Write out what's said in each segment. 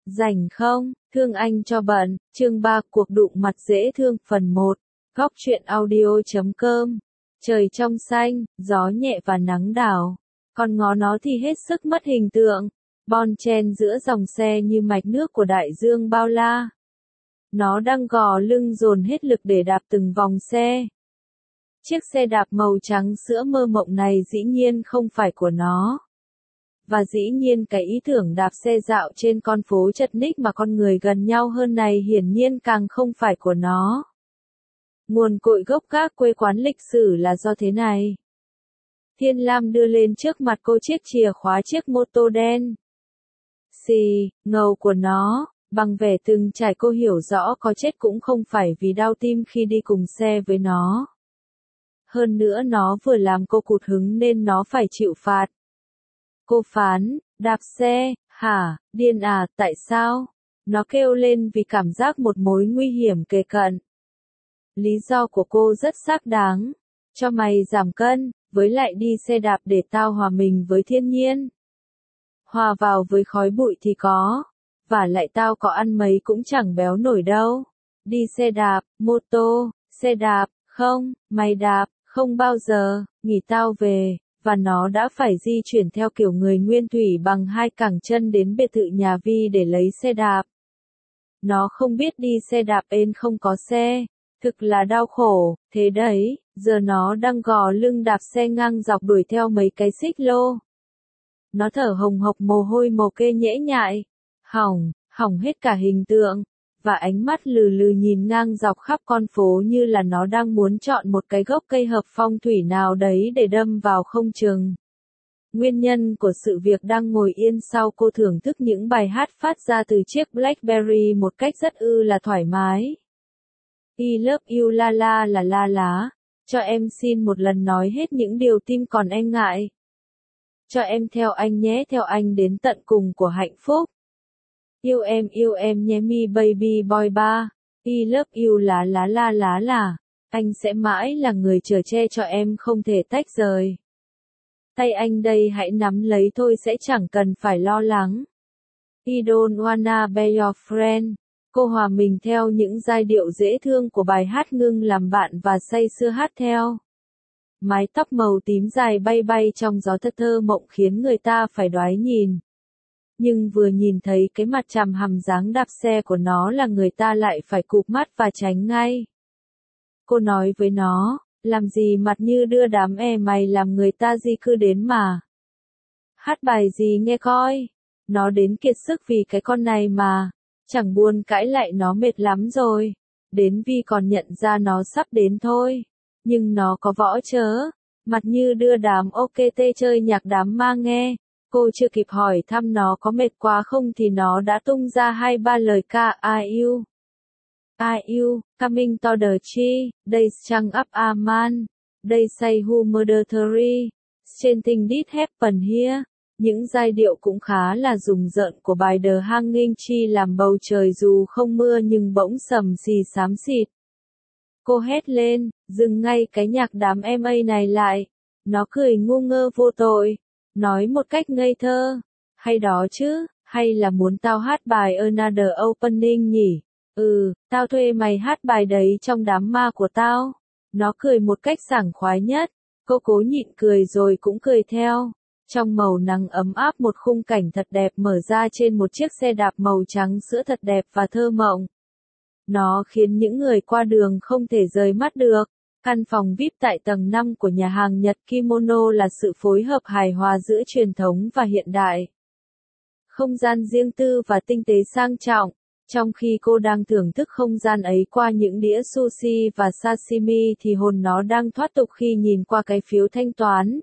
Rảnh không? Thương anh cho bận. Chương 3 cuộc đụng mặt dễ thương phần 1. Góc truyện audio.com. Trời trong xanh, gió nhẹ và nắng đảo. Còn ngó nó thì hết sức mất hình tượng. Bon chen giữa dòng xe như mạch nước của đại dương bao la. Nó đang gò lưng dồn hết lực để đạp từng vòng xe. Chiếc xe đạp màu trắng sữa mơ mộng này dĩ nhiên không phải của nó. Và dĩ nhiên cái ý tưởng đạp xe dạo trên con phố chật ních mà con người gần nhau hơn này hiển nhiên càng không phải của nó. Nguồn cội gốc gác quê quán lịch sử là do thế này. Thiên Lam đưa lên trước mặt cô chiếc chìa khóa chiếc mô tô đen. Xì, ngầu của nó, bằng vẻ từng trải cô hiểu rõ có chết cũng không phải vì đau tim khi đi cùng xe với nó. Hơn nữa nó vừa làm cô cụt hứng nên nó phải chịu phạt. Cô phán, đạp xe, hả, điên à, tại sao? Nó kêu lên vì cảm giác một mối nguy hiểm kề cận. Lý do của cô rất xác đáng. Cho mày giảm cân, với lại đi xe đạp để tao hòa mình với thiên nhiên. Hòa vào với khói bụi thì có. Và lại tao có ăn mấy cũng chẳng béo nổi đâu. Đi xe đạp, mô tô, xe đạp, không, mày đạp, không bao giờ, nghỉ tao về. Và nó đã phải di chuyển theo kiểu người nguyên thủy bằng hai cẳng chân đến biệt thự nhà Vi để lấy xe đạp. Nó không biết đi xe đạp ên không có xe, thực là đau khổ, thế đấy, giờ nó đang gò lưng đạp xe ngang dọc đuổi theo mấy cái xích lô. Nó thở hồng hộc mồ hôi mồ kê nhễ nhại, hỏng hết cả hình tượng. Và ánh mắt lừ lừ nhìn ngang dọc khắp con phố như là nó đang muốn chọn một cái gốc cây hợp phong thủy nào đấy để đâm vào không chừng. Nguyên nhân của sự việc đang ngồi yên sau cô thưởng thức những bài hát phát ra từ chiếc Blackberry một cách rất là thoải mái. I love you la la là la lá. Cho em xin một lần nói hết những điều tim còn e ngại. Cho em theo anh nhé, theo anh đến tận cùng của hạnh phúc. Yêu em nhé mi baby boy ba. I love you lá là. Anh sẽ mãi là người chở che cho em không thể tách rời. Tay anh đây hãy nắm lấy thôi sẽ chẳng cần phải lo lắng. I don't wanna be your friend. Cô hòa mình theo những giai điệu dễ thương của bài hát ngưng làm bạn và say sưa hát theo. Mái tóc màu tím dài bay bay trong gió thơ mộng khiến người ta phải đoái nhìn. Nhưng vừa nhìn thấy cái mặt chằm hằm dáng đạp xe của nó là người ta lại phải cụp mắt và tránh ngay. Cô nói với nó, làm gì mặt như đưa đám mày làm người ta di cư đến mà. Hát bài gì nghe coi, nó đến kiệt sức vì cái con này mà, chẳng buồn cãi lại nó mệt lắm rồi. Đến Vi còn nhận ra nó sắp đến thôi, nhưng nó có võ chớ, mặt như đưa đám OKT chơi nhạc đám ma nghe. Cô chưa kịp hỏi thăm nó có mệt quá không thì nó đã tung ra 2-3 lời ca Are you coming to the tree, they strung up a man, they say who murdered Terry, something did happen here. Những giai điệu cũng khá là rùng rợn của bài The Hanging Tree làm bầu trời dù không mưa nhưng bỗng sầm xì xám xịt. Cô hét lên, dừng ngay cái nhạc đám MA này lại. Nó cười ngu ngơ vô tội. Nói một cách ngây thơ, hay đó chứ, hay là muốn tao hát bài Another Opening nhỉ? Tao thuê mày hát bài đấy trong đám ma của tao. Nó cười một cách sảng khoái nhất, cô cố nhịn cười rồi cũng cười theo. Trong màu nắng ấm áp một khung cảnh thật đẹp mở ra trên một chiếc xe đạp màu trắng sữa thật đẹp và thơ mộng. Nó khiến những người qua đường không thể rời mắt được. Căn phòng VIP tại tầng 5 của nhà hàng Nhật Kimono là sự phối hợp hài hòa giữa truyền thống và hiện đại. Không gian riêng tư và tinh tế sang trọng, trong khi cô đang thưởng thức không gian ấy qua những đĩa sushi và sashimi thì hồn nó đang thoát tục khi nhìn qua cái phiếu thanh toán.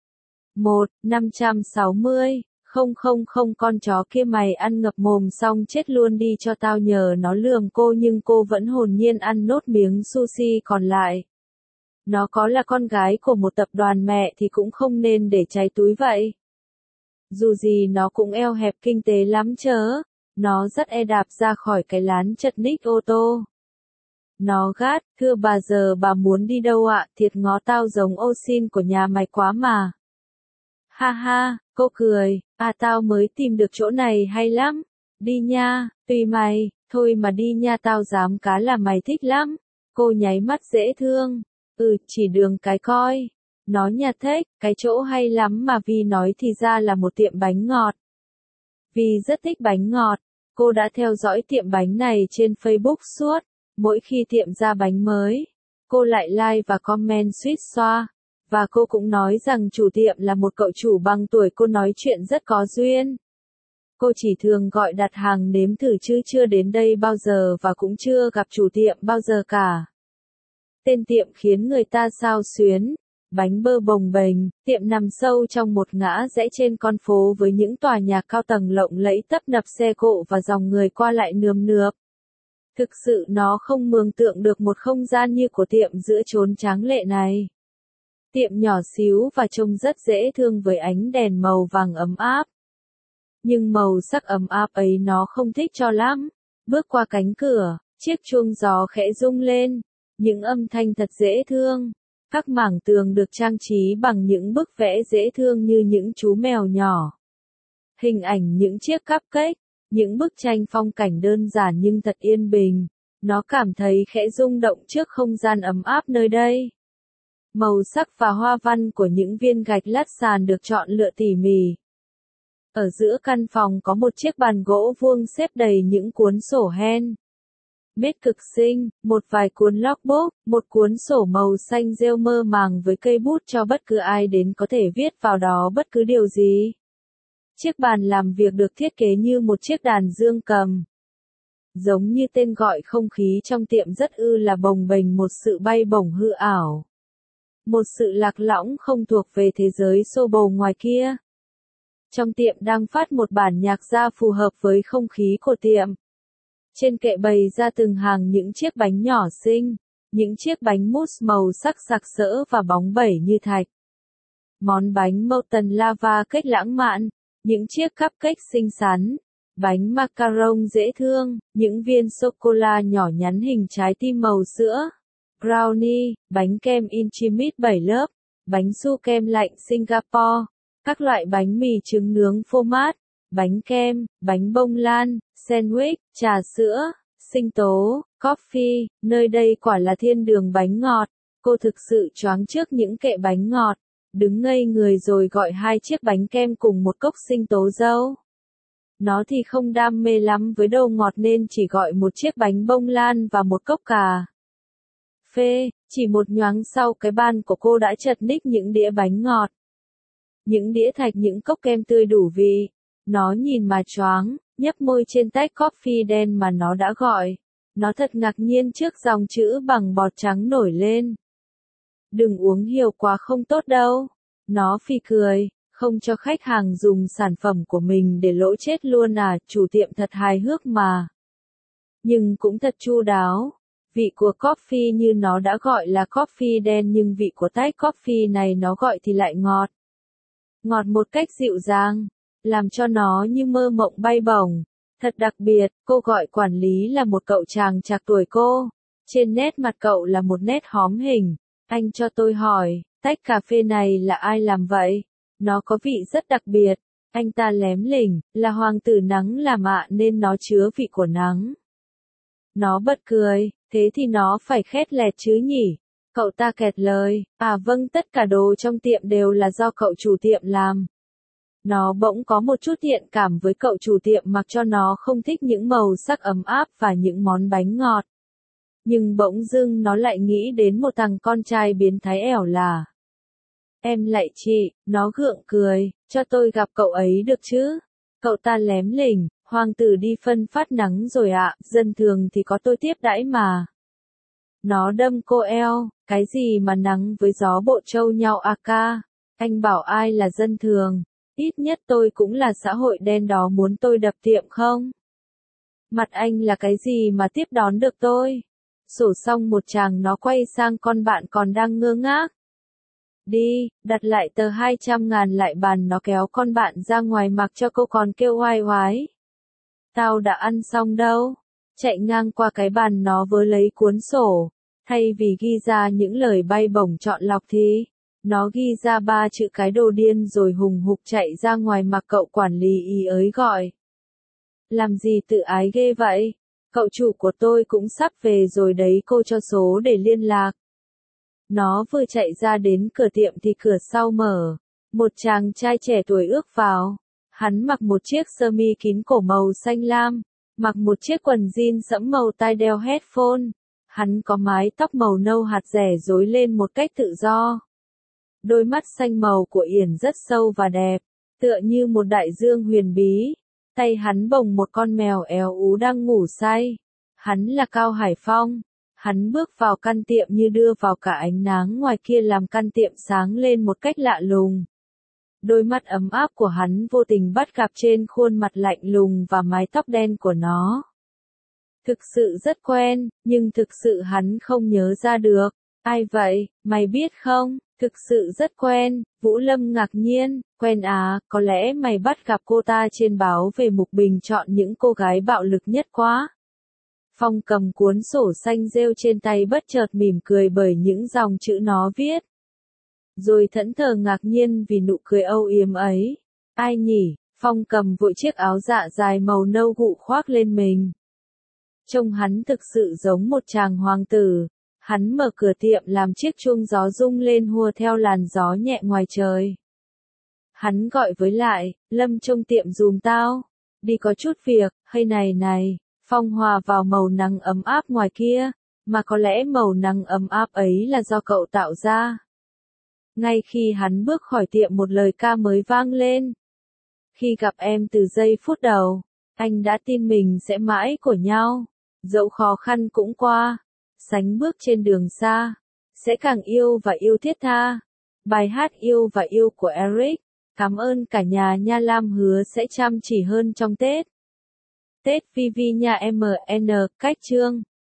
1.560.000 con chó kia mày ăn ngập mồm xong chết luôn đi cho tao nhờ nó lườm cô nhưng cô vẫn hồn nhiên ăn nốt miếng sushi còn lại. Nó có là con gái của một tập đoàn mẹ thì cũng không nên để cháy túi vậy. Dù gì nó cũng eo hẹp kinh tế lắm chớ. Nó rất đạp ra khỏi cái lán chật ních ô tô. Nó gắt, thưa bà giờ bà muốn đi đâu ạ? Thiệt ngó tao giống ô xin của nhà mày quá mà. Ha ha, cô cười, tao mới tìm được chỗ này hay lắm. Đi nha, tùy mày, thôi mà đi nha tao dám cá là mày thích lắm. Cô nháy mắt dễ thương. Chỉ đường cái coi. Nó nhà thích, cái chỗ hay lắm mà Vi nói thì ra là một tiệm bánh ngọt. Vi rất thích bánh ngọt. Cô đã theo dõi tiệm bánh này trên Facebook suốt. Mỗi khi tiệm ra bánh mới, cô lại like và comment suýt xoa. Và cô cũng nói rằng chủ tiệm là một cậu chủ bằng tuổi cô nói chuyện rất có duyên. Cô chỉ thường gọi đặt hàng nếm thử chứ chưa đến đây bao giờ và cũng chưa gặp chủ tiệm bao giờ cả. Tên tiệm khiến người ta xao xuyến. Bánh bơ bồng bềnh, tiệm nằm sâu trong một ngã rẽ trên con phố với những tòa nhà cao tầng lộng lẫy tấp nập xe cộ và dòng người qua lại nườm nượp. Thực sự nó không mường tượng được một không gian như của tiệm giữa chốn tráng lệ này. Tiệm nhỏ xíu và trông rất dễ thương với ánh đèn màu vàng ấm áp. Nhưng màu sắc ấm áp ấy nó không thích cho lắm. Bước qua cánh cửa, chiếc chuông gió khẽ rung lên. Những âm thanh thật dễ thương. Các mảng tường được trang trí bằng những bức vẽ dễ thương như những chú mèo nhỏ. Hình ảnh những chiếc cupcake, những bức tranh phong cảnh đơn giản nhưng thật yên bình. Nó cảm thấy khẽ rung động trước không gian ấm áp nơi đây. Màu sắc và hoa văn của những viên gạch lát sàn được chọn lựa tỉ mỉ. Ở giữa căn phòng có một chiếc bàn gỗ vuông xếp đầy những cuốn sổ hen. Mết cực xinh, một vài cuốn logbook, một cuốn sổ màu xanh rêu mơ màng với cây bút cho bất cứ ai đến có thể viết vào đó bất cứ điều gì. Chiếc bàn làm việc được thiết kế như một chiếc đàn dương cầm. Giống như tên gọi, không khí trong tiệm rất là bồng bềnh, một sự bay bổng hư ảo. Một sự lạc lõng không thuộc về thế giới xô bồ ngoài kia. Trong tiệm đang phát một bản nhạc ra phù hợp với không khí của tiệm. Trên kệ bày ra từng hàng những chiếc bánh nhỏ xinh, những chiếc bánh mousse màu sắc sặc sỡ và bóng bẩy như thạch. Món bánh molten lava cake lãng mạn, những chiếc cupcake xinh xắn, bánh macaron dễ thương, những viên sô-cô-la nhỏ nhắn hình trái tim màu sữa, brownie, bánh kem Inchimit 7 lớp, bánh su kem lạnh Singapore, các loại bánh mì trứng nướng phô mát, bánh kem, bánh bông lan, sandwich, trà sữa, sinh tố, coffee, nơi đây quả là thiên đường bánh ngọt. Cô thực sự choáng trước những kệ bánh ngọt, đứng ngây người rồi gọi 2 chiếc bánh kem cùng một cốc sinh tố dâu. Nó thì không đam mê lắm với đồ ngọt nên chỉ gọi một chiếc bánh bông lan và một cốc cà phê. Chỉ một nhoáng sau cái bàn của cô đã chật ních những đĩa bánh ngọt. Những đĩa thạch, những cốc kem tươi đủ vị. Nó nhìn mà choáng, nhấp môi trên tách coffee đen mà nó đã gọi. Nó thật ngạc nhiên trước dòng chữ bằng bọt trắng nổi lên. Đừng uống nhiều quá, không tốt đâu. Nó phì cười, không cho khách hàng dùng sản phẩm của mình để lỗ chết luôn à, chủ tiệm thật hài hước mà. Nhưng cũng thật chu đáo. Vị của coffee như nó đã gọi là coffee đen nhưng vị của tách coffee này nó gọi thì lại ngọt. Ngọt một cách dịu dàng, làm cho nó như mơ mộng bay bổng. Thật đặc biệt, cô gọi quản lý là một cậu chàng trạc tuổi cô. Trên nét mặt cậu là một nét hóm hình. Anh cho tôi hỏi, tách cà phê này là ai làm vậy? Nó có vị rất đặc biệt. Anh ta lém lỉnh, là hoàng tử nắng làm ạ nên nó chứa vị của nắng. Nó bật cười, thế thì nó phải khét lẹt chứ nhỉ? Cậu ta kẹt lời, à vâng, tất cả đồ trong tiệm đều là do cậu chủ tiệm làm. Nó bỗng có một chút thiện cảm với cậu chủ tiệm mặc cho nó không thích những màu sắc ấm áp và những món bánh ngọt. Nhưng bỗng dưng nó lại nghĩ đến một thằng con trai biến thái ẻo lả. Em lại chị, nó gượng cười, cho tôi gặp cậu ấy được chứ? Cậu ta lém lỉnh, hoàng tử đi phân phát nắng rồi ạ, dân thường thì có tôi tiếp đãi mà. Nó đâm cô eo, cái gì mà nắng với gió bộ trâu nhau à ca? Anh bảo ai là dân thường? Ít nhất tôi cũng là xã hội đen đó, muốn tôi đập tiệm không? Mặt anh là cái gì mà tiếp đón được tôi? Sổ xong một tràng nó quay sang con bạn còn đang ngơ ngác. Đi, đặt lại tờ 200.000 lại bàn, nó kéo con bạn ra ngoài mặc cho cô còn kêu oai oái. Tao đã ăn xong đâu. Chạy ngang qua cái bàn nó vớ lấy cuốn sổ. Thay vì ghi ra những lời bay bổng chọn lọc thì nó ghi ra 3 chữ cái đồ điên rồi hùng hục chạy ra ngoài mặc cậu quản lý ý ới gọi. Làm gì tự ái ghê vậy? Cậu chủ của tôi cũng sắp về rồi đấy, cô cho số để liên lạc. Nó vừa chạy ra đến cửa tiệm thì cửa sau mở. Một chàng trai trẻ tuổi ước vào. Hắn mặc một chiếc sơ mi kín cổ màu xanh lam, mặc một chiếc quần jean sẫm màu, tai đeo headphone. Hắn có mái tóc màu nâu hạt rẻ rối lên một cách tự do. Đôi mắt xanh màu của Yển rất sâu và đẹp, tựa như một đại dương huyền bí. Tay hắn bồng một con mèo éo ú đang ngủ say. Hắn là Cao Hải Phong. Hắn bước vào căn tiệm như đưa vào cả ánh nắng ngoài kia làm căn tiệm sáng lên một cách lạ lùng. Đôi mắt ấm áp của hắn vô tình bắt gặp trên khuôn mặt lạnh lùng và mái tóc đen của nó. Thực sự rất quen, nhưng thực sự hắn không nhớ ra được. Ai vậy, mày biết không? Thực sự rất quen. Vũ Lâm ngạc nhiên, quen à, có lẽ mày bắt gặp cô ta trên báo về mục bình chọn những cô gái bạo lực nhất quá. Phong cầm cuốn sổ xanh rêu trên tay bất chợt mỉm cười bởi những dòng chữ nó viết. Rồi thẫn thờ ngạc nhiên vì nụ cười âu yếm ấy. Ai nhỉ? Phong cầm vội chiếc áo dạ dài màu nâu gụ khoác lên mình. Trông hắn thực sự giống một chàng hoàng tử. Hắn mở cửa tiệm làm chiếc chuông gió rung lên hùa theo làn gió nhẹ ngoài trời. Hắn gọi với lại, Lâm trông tiệm dùm tao. Đi có chút việc, hay này. Phong hòa vào màu nắng ấm áp ngoài kia, mà có lẽ màu nắng ấm áp ấy là do cậu tạo ra. Ngay khi hắn bước khỏi tiệm một lời ca mới vang lên. Khi gặp em từ giây phút đầu, anh đã tin mình sẽ mãi của nhau, dẫu khó khăn cũng qua, sánh bước trên đường xa, sẽ càng yêu và yêu thiết tha. Bài hát Yêu và Yêu của Eric. Cảm ơn cả nhà nha, Lam hứa sẽ chăm chỉ hơn trong Tết. Tết VV nha MN, cách chương.